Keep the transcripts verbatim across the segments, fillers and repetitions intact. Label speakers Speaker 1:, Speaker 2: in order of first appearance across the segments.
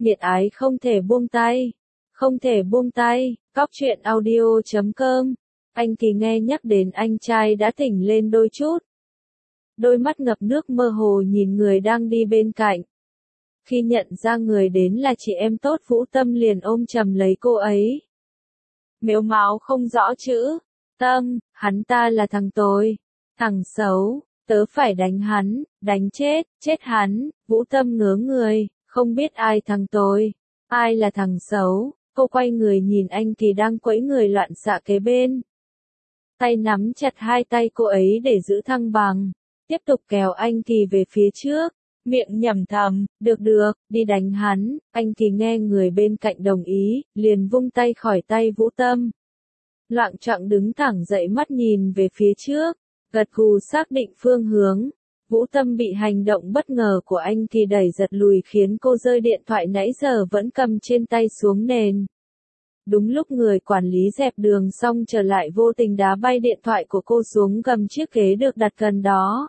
Speaker 1: Nhiệt ái không thể buông tay. Không thể buông tay. Cóc truyện audio chấm com. Anh Kỳ nghe nhắc đến anh trai đã tỉnh lên đôi chút. Đôi mắt ngập nước mơ hồ nhìn người đang đi bên cạnh. Khi nhận ra người đến là chị em tốt Vũ Tâm liền ôm chầm lấy cô ấy. Mếu máo không rõ chữ. Tâm, hắn ta là thằng tồi. Thằng xấu, tớ phải đánh hắn, đánh chết, chết hắn. Vũ Tâm ngớ người, không biết ai thằng tồi, ai là thằng xấu. Cô quay người nhìn anh Kỳ đang quẫy người loạn xạ kế bên. Tay nắm chặt hai tay cô ấy để giữ thăng bằng. Tiếp tục kéo anh Kỳ về phía trước. Miệng nhẩm thầm, được được, đi đánh hắn. Anh Kỳ nghe người bên cạnh đồng ý, liền vung tay khỏi tay Vũ Tâm. Loạng choạng đứng thẳng dậy mắt nhìn về phía trước, gật gù xác định phương hướng. Vũ Tâm bị hành động bất ngờ của anh Kỳ đẩy giật lùi khiến cô rơi điện thoại nãy giờ vẫn cầm trên tay xuống nền. Đúng lúc người quản lý dẹp đường xong trở lại vô tình đá bay điện thoại của cô xuống gầm chiếc ghế được đặt gần đó.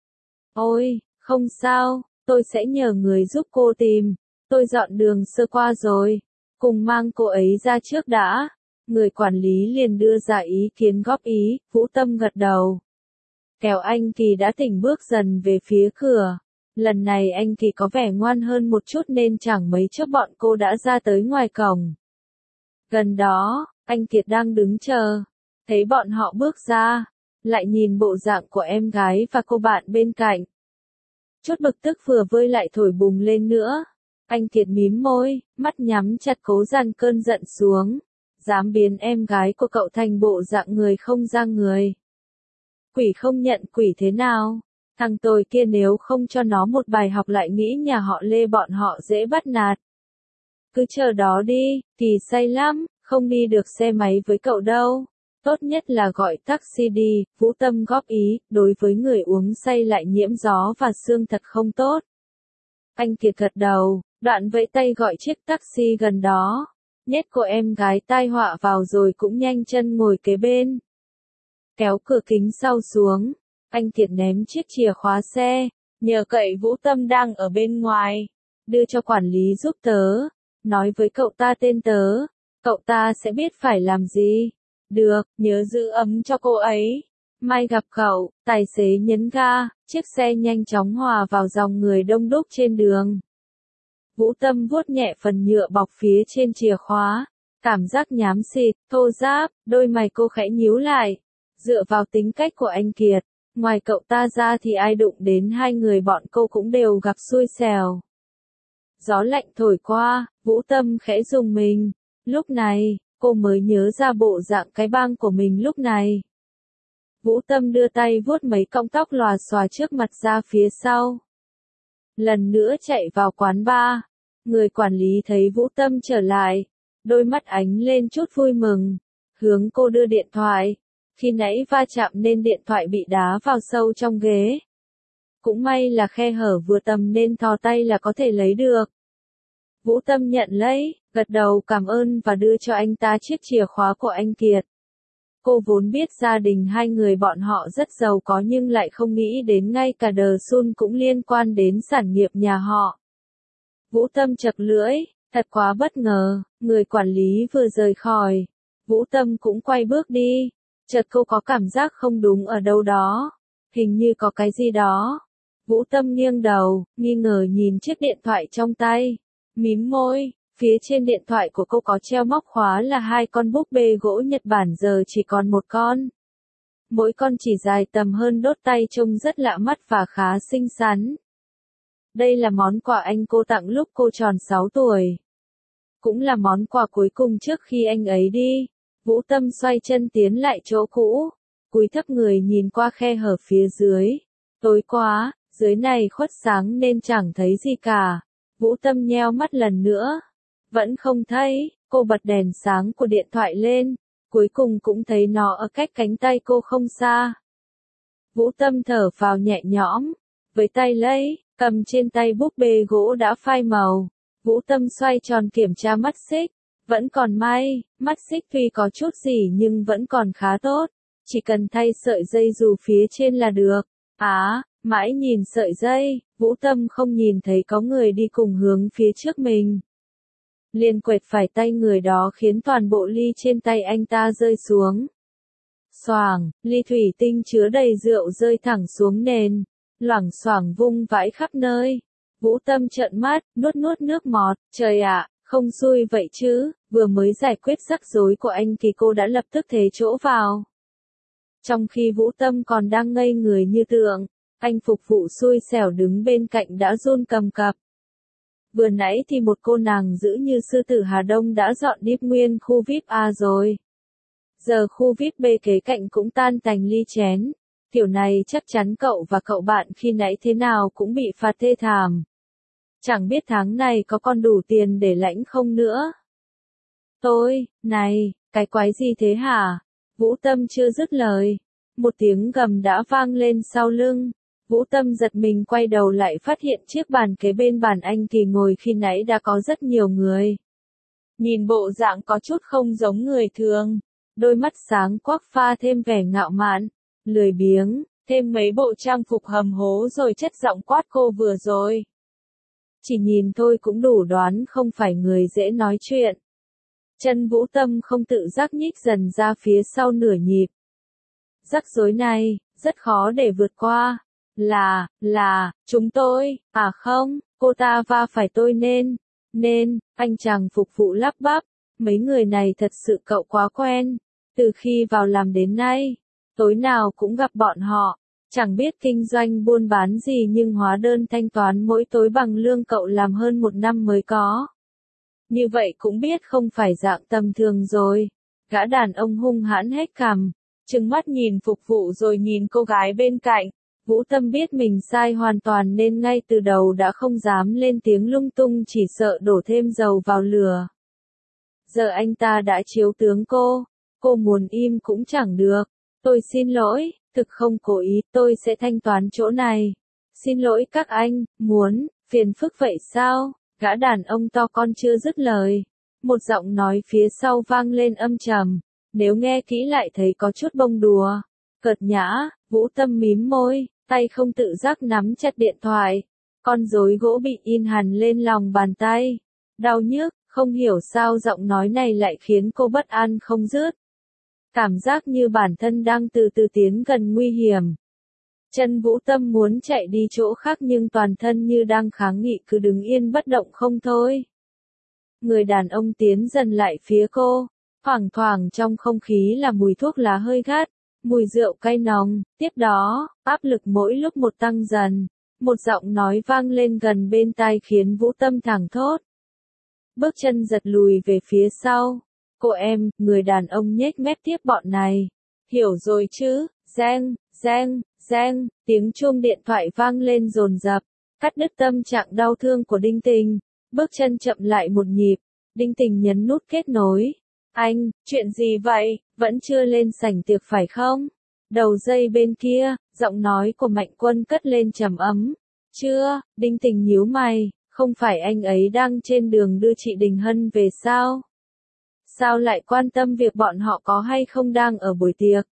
Speaker 1: Ôi, không sao, tôi sẽ nhờ người giúp cô tìm, tôi dọn đường sơ qua rồi, cùng mang cô ấy ra trước đã. Người quản lý liền đưa ra ý kiến góp ý, Vũ Tâm gật đầu. Kéo anh Kỳ đã tỉnh bước dần về phía cửa. Lần này anh Kỳ có vẻ ngoan hơn một chút nên chẳng mấy chốc bọn cô đã ra tới ngoài cổng. Gần đó, anh Kiệt đang đứng chờ. Thấy bọn họ bước ra, lại nhìn bộ dạng của em gái và cô bạn bên cạnh. Chút bực tức vừa vơi lại thổi bùng lên nữa. Anh Kiệt mím môi, mắt nhắm chặt cố dằn cơn giận xuống. Dám biến em gái của cậu thành bộ dạng người không ra người. Quỷ không nhận quỷ thế nào? Thằng tồi kia nếu không cho nó một bài học lại nghĩ nhà họ Lê bọn họ dễ bắt nạt. Cứ chờ đó đi, Kỳ say lắm, không đi được xe máy với cậu đâu. Tốt nhất là gọi taxi đi, Vũ Tâm góp ý, đối với người uống say lại nhiễm gió và sương thật không tốt. Anh Kiệt gật đầu, đoạn vẫy tay gọi chiếc taxi gần đó. Nhét cô em gái tai họa vào rồi cũng nhanh chân ngồi kế bên. Kéo cửa kính sau xuống, anh Kiệt ném chiếc chìa khóa xe, nhờ cậy Vũ Tâm đang ở bên ngoài, đưa cho quản lý giúp tớ, nói với cậu ta tên tớ, cậu ta sẽ biết phải làm gì. Được, nhớ giữ ấm cho cô ấy. Mai gặp cậu, tài xế nhấn ga, chiếc xe nhanh chóng hòa vào dòng người đông đúc trên đường. Vũ Tâm vuốt nhẹ phần nhựa bọc phía trên chìa khóa, cảm giác nhám xịt, thô ráp, đôi mày cô khẽ nhíu lại. Dựa vào tính cách của anh Kiệt, ngoài cậu ta ra thì ai đụng đến hai người bọn cô cũng đều gặp xui xẻo. Gió lạnh thổi qua, Vũ Tâm khẽ rùng mình. Lúc này, cô mới nhớ ra bộ dạng cái bang của mình lúc này. Vũ Tâm đưa tay vuốt mấy cọng tóc lòa xòa trước mặt ra phía sau. Lần nữa chạy vào quán bar. Người quản lý thấy Vũ Tâm trở lại, đôi mắt ánh lên chút vui mừng, hướng cô đưa điện thoại. Khi nãy va chạm nên điện thoại bị đá vào sâu trong ghế. Cũng may là khe hở vừa tầm nên thò tay là có thể lấy được. Vũ Tâm nhận lấy, gật đầu cảm ơn và đưa cho anh ta chiếc chìa khóa của anh Kiệt. Cô vốn biết gia đình hai người bọn họ rất giàu có nhưng lại không nghĩ đến ngay cả Đờ Sun cũng liên quan đến sản nghiệp nhà họ. Vũ Tâm chật lưỡi, thật quá bất ngờ, người quản lý vừa rời khỏi. Vũ Tâm cũng quay bước đi. Chợt cô có cảm giác không đúng ở đâu đó. Hình như có cái gì đó. Vũ Tâm nghiêng đầu, nghi ngờ nhìn chiếc điện thoại trong tay. Mím môi, phía trên điện thoại của cô có treo móc khóa là hai con búp bê gỗ Nhật Bản giờ chỉ còn một con. Mỗi con chỉ dài tầm hơn đốt tay trông rất lạ mắt và khá xinh xắn. Đây là món quà anh cô tặng lúc cô tròn sáu tuổi. Cũng là món quà cuối cùng trước khi anh ấy đi. Vũ Tâm xoay chân tiến lại chỗ cũ, cúi thấp người nhìn qua khe hở phía dưới. Tối quá, dưới này khuất sáng nên chẳng thấy gì cả. Vũ Tâm nheo mắt lần nữa. Vẫn không thấy, cô bật đèn sáng của điện thoại lên, cuối cùng cũng thấy nó ở cách cánh tay cô không xa. Vũ Tâm thở phào nhẹ nhõm, với tay lấy, cầm trên tay búp bê gỗ đã phai màu. Vũ Tâm xoay tròn kiểm tra mắt xích. Vẫn còn may, mắt xích tuy có chút gì nhưng vẫn còn khá tốt. Chỉ cần thay sợi dây dù phía trên là được. Á, mãi nhìn sợi dây, Vũ Tâm không nhìn thấy có người đi cùng hướng phía trước mình. liền quệt phải tay người đó khiến toàn bộ ly trên tay anh ta rơi xuống. Xoàng, ly thủy tinh chứa đầy rượu rơi thẳng xuống nền, loảng xoảng vung vãi khắp nơi. Vũ Tâm trợn mắt, nuốt nuốt nước bọt, trời ạ, không xui vậy chứ, vừa mới giải quyết rắc rối của anh thì cô đã lập tức thế chỗ vào. Trong khi Vũ Tâm còn đang ngây người như tượng, anh phục vụ xui xẻo đứng bên cạnh đã run cầm cập. Vừa nãy thì một cô nàng giữ như sư tử Hà Đông đã dọn điếp nguyên khu vi ai pi A rồi. Giờ khu vi ai pi B kế cạnh cũng tan tành ly chén. Kiểu này chắc chắn cậu và cậu bạn khi nãy thế nào cũng bị phạt thê thảm. Chẳng biết tháng này có còn đủ tiền để lãnh không nữa. Tôi, này, cái quái gì thế hả? Vũ Tâm chưa dứt lời. Một tiếng gầm đã vang lên sau lưng. Vũ Tâm giật mình quay đầu lại phát hiện chiếc bàn kế bên bàn anh thì ngồi khi nãy đã có rất nhiều người. Nhìn bộ dạng có chút không giống người thường. Đôi mắt sáng quắc pha thêm vẻ ngạo mạn, lười biếng, thêm mấy bộ trang phục hầm hố rồi chất giọng quát cô vừa rồi. Chỉ nhìn thôi cũng đủ đoán không phải người dễ nói chuyện. Chân Vũ Tâm không tự giác nhích dần ra phía sau nửa nhịp. Rắc rối này, rất khó để vượt qua. Là, là, chúng tôi, à không, cô ta va phải tôi nên, nên, anh chàng phục vụ lắp bắp, mấy người này thật sự cậu quá quen, từ khi vào làm đến nay, tối nào cũng gặp bọn họ, chẳng biết kinh doanh buôn bán gì nhưng hóa đơn thanh toán mỗi tối bằng lương cậu làm hơn một năm mới có. Như vậy cũng biết không phải dạng tầm thường rồi, gã đàn ông hung hãn hét cằm, trừng mắt nhìn phục vụ rồi nhìn cô gái bên cạnh. Vũ Tâm biết mình sai hoàn toàn nên ngay từ đầu đã không dám lên tiếng lung tung chỉ sợ đổ thêm dầu vào lửa. Giờ anh ta đã chiếu tướng cô, cô muốn im cũng chẳng được. Tôi xin lỗi, thực không cố ý, tôi sẽ thanh toán chỗ này. Xin lỗi các anh, muốn, phiền phức vậy sao? Gã đàn ông to con chưa dứt lời. Một giọng nói phía sau vang lên âm trầm, nếu nghe kỹ lại thấy có chút bông đùa. Cợt nhã, Vũ Tâm mím môi, tay không tự giác nắm chặt điện thoại. Con rối gỗ bị in hằn lên lòng bàn tay. Đau nhức, không hiểu sao giọng nói này lại khiến cô bất an không dứt. Cảm giác như bản thân đang từ từ tiến gần nguy hiểm. Chân Vũ Tâm muốn chạy đi chỗ khác nhưng toàn thân như đang kháng nghị cứ đứng yên bất động không thôi. Người đàn ông tiến dần lại phía cô, thoảng thoảng trong không khí là mùi thuốc lá hơi gắt. Mùi rượu cay nồng, tiếp đó, áp lực mỗi lúc một tăng dần. Một giọng nói vang lên gần bên tai khiến Vũ Tâm thẳng thốt. Bước chân giật lùi về phía sau. Cô em, người đàn ông nhếch mép tiếp bọn này. Hiểu rồi chứ, reng, reng, reng, tiếng chuông điện thoại vang lên dồn dập, cắt đứt tâm trạng đau thương của Đinh Tình. Bước chân chậm lại một nhịp, Đinh Tình nhấn nút kết nối. Anh, chuyện gì vậy, vẫn chưa lên sảnh tiệc phải không? Đầu dây bên kia, giọng nói của Mạnh Quân cất lên trầm ấm. Chưa, Đinh Tình nhíu mày, không phải anh ấy đang trên đường đưa chị Đình Hân về sao? Sao lại quan tâm việc bọn họ có hay không đang ở buổi tiệc?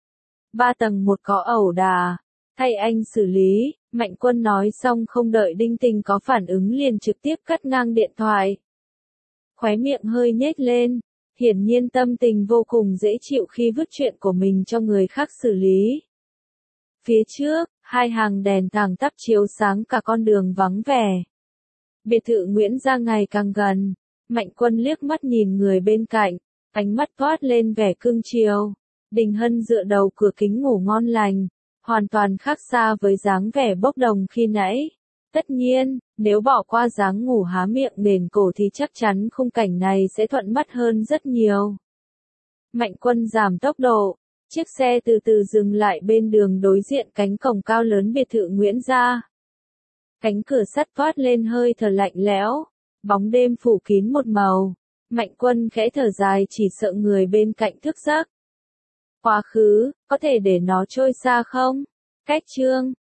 Speaker 1: Ba tầng một có ẩu đà, thay anh xử lý, Mạnh Quân nói xong không đợi Đinh Tình có phản ứng liền trực tiếp cắt ngang điện thoại. Khóe miệng hơi nhếch lên. Hiển nhiên tâm tình vô cùng dễ chịu khi vứt chuyện của mình cho người khác xử lý. Phía trước, hai hàng đèn thẳng tắp chiếu sáng cả con đường vắng vẻ. Biệt thự Nguyễn Gia ngày càng gần. Mạnh Quân liếc mắt nhìn người bên cạnh, ánh mắt toát lên vẻ cương chiều. Đình Hân dựa đầu cửa kính ngủ ngon lành, hoàn toàn khác xa với dáng vẻ bốc đồng khi nãy. Tất nhiên, nếu bỏ qua dáng ngủ há miệng nền cổ thì chắc chắn khung cảnh này sẽ thuận mắt hơn rất nhiều. Mạnh Quân giảm tốc độ, chiếc xe từ từ dừng lại bên đường đối diện cánh cổng cao lớn biệt thự Nguyễn Gia. Cánh cửa sắt toát lên hơi thở lạnh lẽo, bóng đêm phủ kín một màu. Mạnh Quân khẽ thở dài chỉ sợ người bên cạnh thức giấc. Quá khứ, có thể để nó trôi xa không? Cách chương